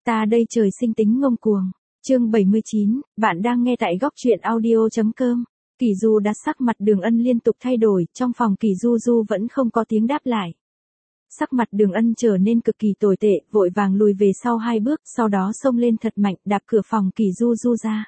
Ta đây trời sinh tính ngông cuồng. Chương 79, bạn đang nghe tại góc truyện audio.com. Kỳ Du đã sắc mặt Đường Ân liên tục thay đổi, trong phòng Kỳ Du Du vẫn không có tiếng đáp lại. Sắc mặt Đường Ân trở nên cực kỳ tồi tệ, vội vàng lùi về sau 2 bước, sau đó xông lên thật mạnh, đạp cửa phòng Kỳ Du Du ra.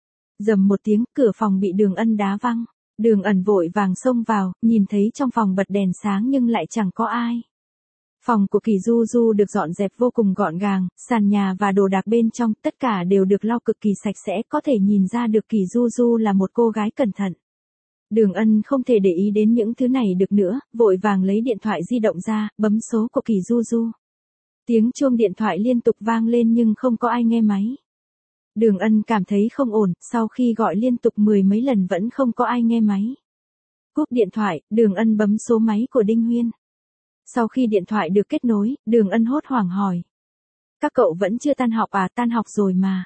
Rầm một tiếng, cửa phòng bị Đường Ân đá văng. Đường Ẩn vội vàng xông vào, nhìn thấy trong phòng bật đèn sáng nhưng lại chẳng có ai. Phòng của Kỳ Du Du được dọn dẹp vô cùng gọn gàng, sàn nhà và đồ đạc bên trong tất cả đều được lau cực kỳ sạch sẽ, có thể nhìn ra được Kỳ Du Du là một cô gái cẩn thận. Đường Ân không thể để ý đến những thứ này được nữa, vội vàng lấy điện thoại di động ra, bấm số của Kỳ Du Du. Tiếng chuông điện thoại liên tục vang lên nhưng không có ai nghe máy. Đường Ân cảm thấy không ổn, sau khi gọi liên tục 10 mấy lần vẫn không có ai nghe máy. Cúp điện thoại, Đường Ân bấm số máy của Đinh Huyên. Sau khi điện thoại được kết nối, Đường Ân hốt hoảng hỏi. Các cậu vẫn chưa tan học à? Tan học rồi mà.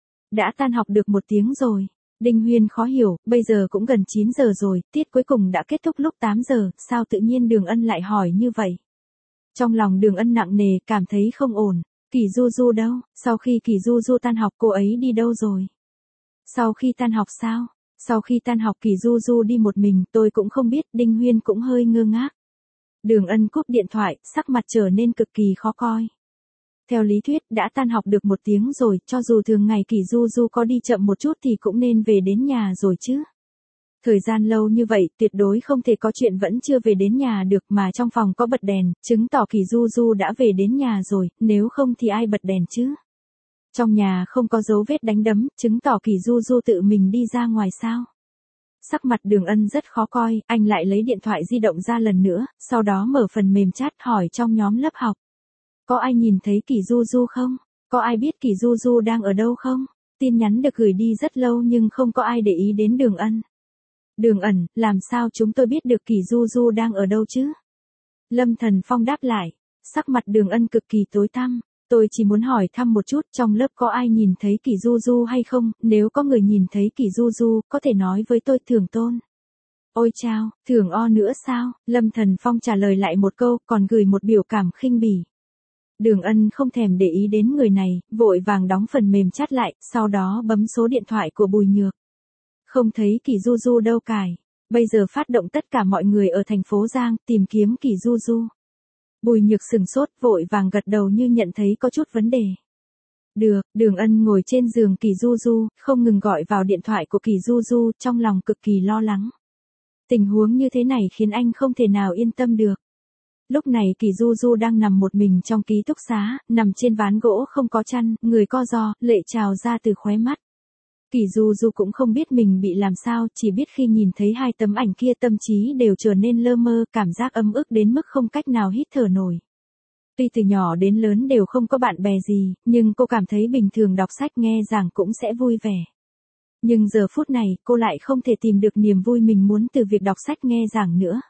Đã tan học được 1 tiếng rồi. Đinh Huyên khó hiểu, bây giờ cũng gần 9 giờ rồi, tiết cuối cùng đã kết thúc lúc 8 giờ, sao tự nhiên Đường Ân lại hỏi như vậy? Trong lòng Đường Ân nặng nề, cảm thấy không ổn. Kỳ Du Du đâu? Sau khi Kỳ Du Du tan học cô ấy đi đâu rồi? Sau khi tan học sao? Sau khi tan học Kỳ Du Du đi một mình, tôi cũng không biết, Đinh Huyên cũng hơi ngơ ngác. Đường Ân cúp điện thoại, sắc mặt trở nên cực kỳ khó coi. Theo lý thuyết, đã tan học được 1 tiếng rồi, cho dù thường ngày Kỳ Du Du có đi chậm một chút thì cũng nên về đến nhà rồi chứ. Thời gian lâu như vậy, tuyệt đối không thể có chuyện vẫn chưa về đến nhà được, mà trong phòng có bật đèn, chứng tỏ Kỳ Du Du đã về đến nhà rồi, nếu không thì ai bật đèn chứ. Trong nhà không có dấu vết đánh đấm, chứng tỏ Kỳ Du Du tự mình đi ra ngoài sao. Sắc mặt Đường Ân rất khó coi, anh lại lấy điện thoại di động ra lần nữa, sau đó mở phần mềm chat hỏi trong nhóm lớp học. Có ai nhìn thấy Kỳ Du Du không? Có ai biết Kỳ Du Du đang ở đâu không? Tin nhắn được gửi đi rất lâu nhưng không có ai để ý đến Đường Ân. Đường Ẩn, làm sao chúng tôi biết được Kỳ Du Du đang ở đâu chứ? Lâm Thần Phong đáp lại. Sắc mặt Đường Ân cực kỳ tối tăm. Tôi chỉ muốn hỏi thăm một chút, trong lớp có ai nhìn thấy Kỳ Du Du hay không? Nếu có người nhìn thấy Kỳ Du Du, có thể nói với tôi. Thưởng Tôn. Ôi chao, thưởng o nữa sao? Lâm Thần Phong trả lời lại một câu, còn gửi một biểu cảm khinh bỉ. Đường Ân không thèm để ý đến người này, vội vàng đóng phần mềm chat lại, sau đó bấm số điện thoại của Bùi Nhược. Không thấy Kỳ Du Du đâu cài. Bây giờ phát động tất cả mọi người ở thành phố Giang, tìm kiếm Kỳ Du Du. Bùi Nhược sừng sốt, vội vàng gật đầu như nhận thấy có chút vấn đề. Được, Đường Ân ngồi trên giường Kỳ Du Du, không ngừng gọi vào điện thoại của Kỳ Du Du, trong lòng cực kỳ lo lắng. Tình huống như thế này khiến anh không thể nào yên tâm được. Lúc này Kỳ Du Du đang nằm một mình trong ký túc xá, nằm trên ván gỗ không có chăn, người co ro, lệ trào ra từ khóe mắt. Kỳ Du Du cũng không biết mình bị làm sao, chỉ biết khi nhìn thấy 2 tấm ảnh kia tâm trí đều trở nên lơ mơ, cảm giác ấm ức đến mức không cách nào hít thở nổi. Tuy từ nhỏ đến lớn đều không có bạn bè gì, nhưng cô cảm thấy bình thường đọc sách nghe giảng cũng sẽ vui vẻ. Nhưng giờ phút này, cô lại không thể tìm được niềm vui mình muốn từ việc đọc sách nghe giảng nữa.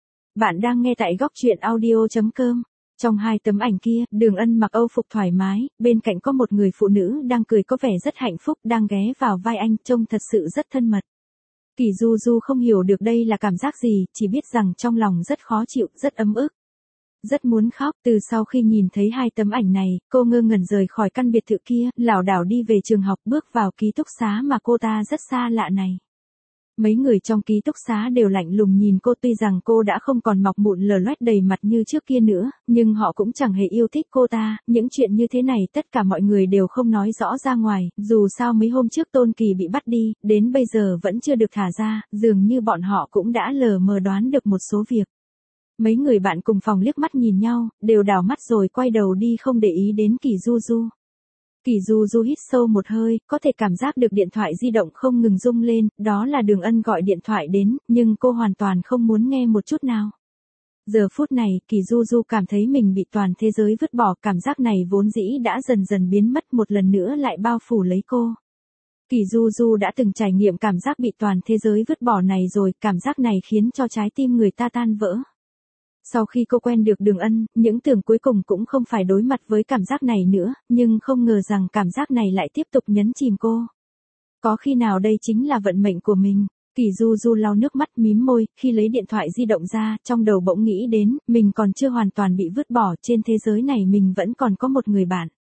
Bạn đang nghe tại góc truyện audio.com. Trong 2 tấm ảnh kia, Đường Ân mặc Âu phục thoải mái, bên cạnh có một người phụ nữ đang cười có vẻ rất hạnh phúc, đang ghé vào vai anh, trông thật sự rất thân mật. Kỳ Du Du không hiểu được đây là cảm giác gì, chỉ biết rằng trong lòng rất khó chịu, rất ấm ức. Rất muốn khóc, từ sau khi nhìn thấy 2 tấm ảnh này, cô ngơ ngẩn rời khỏi căn biệt thự kia, lảo đảo đi về trường học, bước vào ký túc xá mà cô ta rất xa lạ này. Mấy người trong ký túc xá đều lạnh lùng nhìn cô, tuy rằng cô đã không còn mọc mụn lở loét đầy mặt như trước kia nữa, nhưng họ cũng chẳng hề yêu thích cô ta, những chuyện như thế này tất cả mọi người đều không nói rõ ra ngoài, dù sao mấy hôm trước Tôn Kỳ bị bắt đi, đến bây giờ vẫn chưa được thả ra, dường như bọn họ cũng đã lờ mờ đoán được một số việc. Mấy người bạn cùng phòng liếc mắt nhìn nhau, đều đảo mắt rồi quay đầu đi không để ý đến Kỳ Du Du. Kỳ Du Du hít sâu một hơi, có thể cảm giác được điện thoại di động không ngừng rung lên, đó là Đường Ân gọi điện thoại đến, nhưng cô hoàn toàn không muốn nghe một chút nào. Giờ phút này, Kỳ Du Du cảm thấy mình bị toàn thế giới vứt bỏ, cảm giác này vốn dĩ đã dần dần biến mất, một lần nữa lại bao phủ lấy cô. Kỳ Du Du đã từng trải nghiệm cảm giác bị toàn thế giới vứt bỏ này rồi, cảm giác này khiến cho trái tim người ta tan vỡ. Sau khi cô quen được Đường Ân, những tưởng cuối cùng cũng không phải đối mặt với cảm giác này nữa, nhưng không ngờ rằng cảm giác này lại tiếp tục nhấn chìm cô. Có khi nào đây chính là vận mệnh của mình? Kỳ Du Du lau nước mắt mím môi, khi lấy điện thoại di động ra, trong đầu bỗng nghĩ đến, mình còn chưa hoàn toàn bị vứt bỏ, trên thế giới này mình vẫn còn có một người bạn.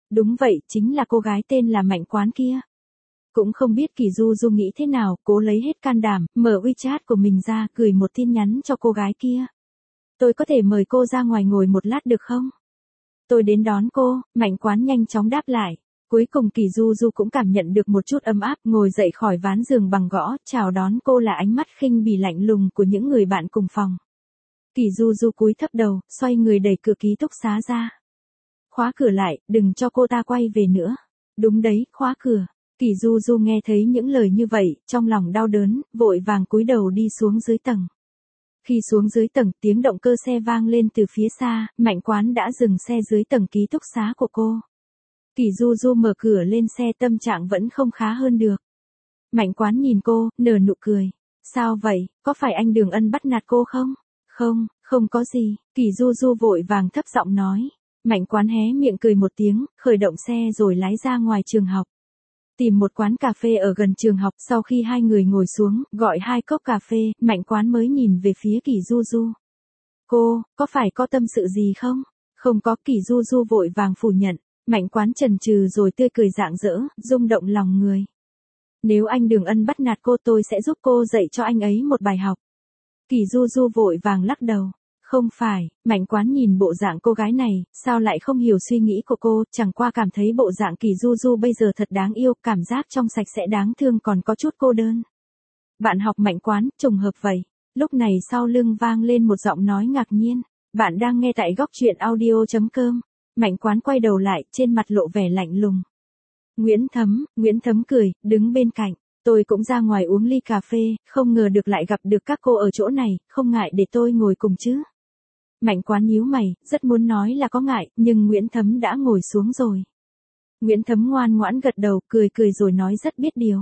Đúng vậy, chính là cô gái tên là Mạnh Quán kia. Cũng không biết Kỳ Du Du nghĩ thế nào, cố lấy hết can đảm, mở WeChat của mình ra, gửi một tin nhắn cho cô gái kia. Tôi có thể mời cô ra ngoài ngồi một lát được không? Tôi đến đón cô, Mạnh Quán nhanh chóng đáp lại. Cuối cùng Kỳ Du Du cũng cảm nhận được một chút ấm áp, ngồi dậy khỏi ván giường bằng gõ, chào đón cô là ánh mắt khinh bỉ lạnh lùng của những người bạn cùng phòng. Kỳ Du Du cúi thấp đầu, xoay người đẩy cửa ký túc xá ra. Khóa cửa lại, đừng cho cô ta quay về nữa. Đúng đấy, khóa cửa. Kỳ Du Du nghe thấy những lời như vậy, trong lòng đau đớn, vội vàng cúi đầu đi xuống dưới tầng. Khi xuống dưới tầng, tiếng động cơ xe vang lên từ phía xa, Mạnh Quán đã dừng xe dưới tầng ký túc xá của cô. Kỳ Du Du mở cửa lên xe, tâm trạng vẫn không khá hơn được. Mạnh Quán nhìn cô, nở nụ cười. Sao vậy, có phải anh Đường Ân bắt nạt cô không? Không, không có gì, Kỳ Du Du vội vàng thấp giọng nói. Mạnh Quán hé miệng cười một tiếng, khởi động xe rồi lái ra ngoài trường học. Tìm một quán cà phê ở gần trường học, sau khi hai người ngồi xuống, gọi 2 cốc cà phê, Mạnh Quán mới nhìn về phía Kỳ Du Du. Cô, có phải có tâm sự gì không? Không có, Kỳ Du Du vội vàng phủ nhận. Mạnh Quán chần chừ rồi tươi cười rạng rỡ, rung động lòng người. Nếu anh Đường Ân bắt nạt cô, tôi sẽ giúp cô dạy cho anh ấy một bài học. Kỳ Du Du vội vàng lắc đầu. Không phải, Mạnh Quán nhìn bộ dạng cô gái này, sao lại không hiểu suy nghĩ của cô, chẳng qua cảm thấy bộ dạng Kỳ Du Du bây giờ thật đáng yêu, cảm giác trong sạch sẽ đáng thương còn có chút cô đơn. Bạn học Mạnh Quán, trùng hợp vậy. Lúc này sau lưng vang lên một giọng nói ngạc nhiên. Bạn đang nghe tại góc truyện audio.com. Mạnh Quán quay đầu lại, trên mặt lộ vẻ lạnh lùng. Nguyễn Thấm cười, đứng bên cạnh. Tôi cũng ra ngoài uống ly cà phê, không ngờ được lại gặp được các cô ở chỗ này, không ngại để tôi ngồi cùng chứ. Mạnh Quán nhíu mày, rất muốn nói là có ngại, nhưng Nguyễn Thấm đã ngồi xuống rồi. Nguyễn Thấm ngoan ngoãn gật đầu, cười cười rồi nói rất biết điều.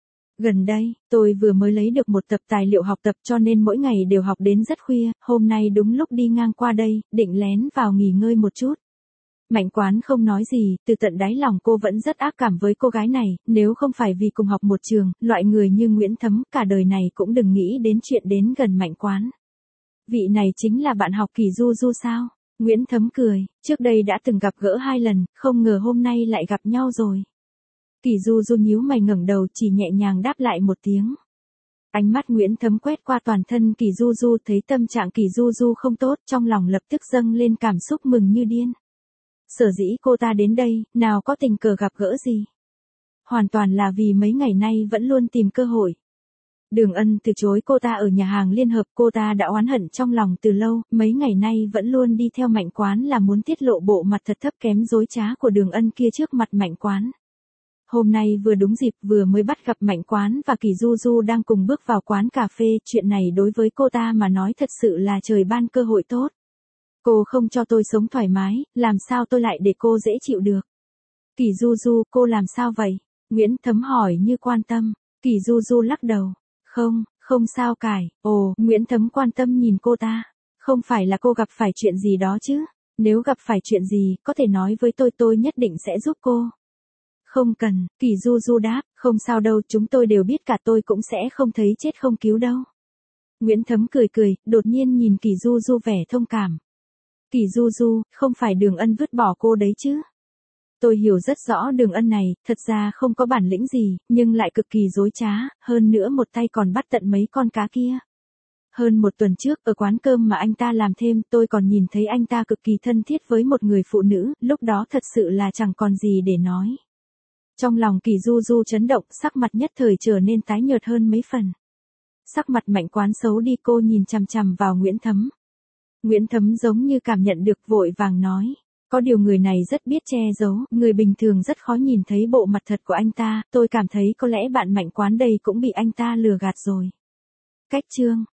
Gần đây, tôi vừa mới lấy được một tập tài liệu học tập cho nên mỗi ngày đều học đến rất khuya, hôm nay đúng lúc đi ngang qua đây, định lén vào nghỉ ngơi một chút. Mạnh Quán không nói gì, từ tận đáy lòng cô vẫn rất ác cảm với cô gái này, nếu không phải vì cùng học một trường, loại người như Nguyễn Thấm cả đời này cũng đừng nghĩ đến chuyện đến gần Mạnh Quán. Vị này chính là bạn học Kỳ Du Du sao? Nguyễn Thấm cười, trước đây đã từng gặp gỡ 2 lần, không ngờ hôm nay lại gặp nhau rồi. Kỳ Du Du nhíu mày ngẩng đầu chỉ nhẹ nhàng đáp lại một tiếng. Ánh mắt Nguyễn Thấm quét qua toàn thân Kỳ Du Du thấy tâm trạng Kỳ Du Du không tốt, trong lòng lập tức dâng lên cảm xúc mừng như điên. Sở dĩ cô ta đến đây, nào có tình cờ gặp gỡ gì. Hoàn toàn là vì mấy ngày nay vẫn luôn tìm cơ hội. Đường Ân từ chối cô ta ở nhà hàng Liên Hợp, cô ta đã oán hận trong lòng từ lâu, mấy ngày nay vẫn luôn đi theo Mạnh Quán là muốn tiết lộ bộ mặt thật thấp kém dối trá của Đường Ân kia trước mặt Mạnh Quán. Hôm nay vừa đúng dịp vừa mới bắt gặp Mạnh Quán và Kỳ Du Du đang cùng bước vào quán cà phê, chuyện này đối với cô ta mà nói thật sự là trời ban cơ hội tốt. Cô không cho tôi sống thoải mái, làm sao tôi lại để cô dễ chịu được? Kỳ Du Du, cô làm sao vậy? Nguyễn Thấm hỏi như quan tâm. Kỳ Du Du lắc đầu. Không sao cải. Ồ, Nguyễn Thấm quan tâm nhìn cô ta. Không phải là cô gặp phải chuyện gì đó chứ? Nếu gặp phải chuyện gì, có thể nói với tôi nhất định sẽ giúp cô. Không cần, Kỳ Du Du đáp, không sao đâu, chúng tôi đều biết cả, tôi cũng sẽ không thấy chết không cứu đâu. Nguyễn Thấm cười cười, đột nhiên nhìn Kỳ Du Du vẻ thông cảm. Kỳ Du Du, không phải Đường Ân vứt bỏ cô đấy chứ? Tôi hiểu rất rõ Đường Ân này, thật ra không có bản lĩnh gì, nhưng lại cực kỳ dối trá, hơn nữa một tay còn bắt tận mấy con cá kia. Hơn một tuần trước, ở quán cơm mà anh ta làm thêm, tôi còn nhìn thấy anh ta cực kỳ thân thiết với một người phụ nữ, lúc đó thật sự là chẳng còn gì để nói. Trong lòng Kỳ Du Du chấn động, sắc mặt nhất thời trở nên tái nhợt hơn mấy phần. Sắc mặt Mạnh Quán xấu đi, cô nhìn chằm chằm vào Nguyễn Thấm. Nguyễn Thấm giống như cảm nhận được, vội vàng nói. Có điều người này rất biết che giấu, người bình thường rất khó nhìn thấy bộ mặt thật của anh ta, tôi cảm thấy có lẽ bạn Mạnh Quán đây cũng bị anh ta lừa gạt rồi. Cách chương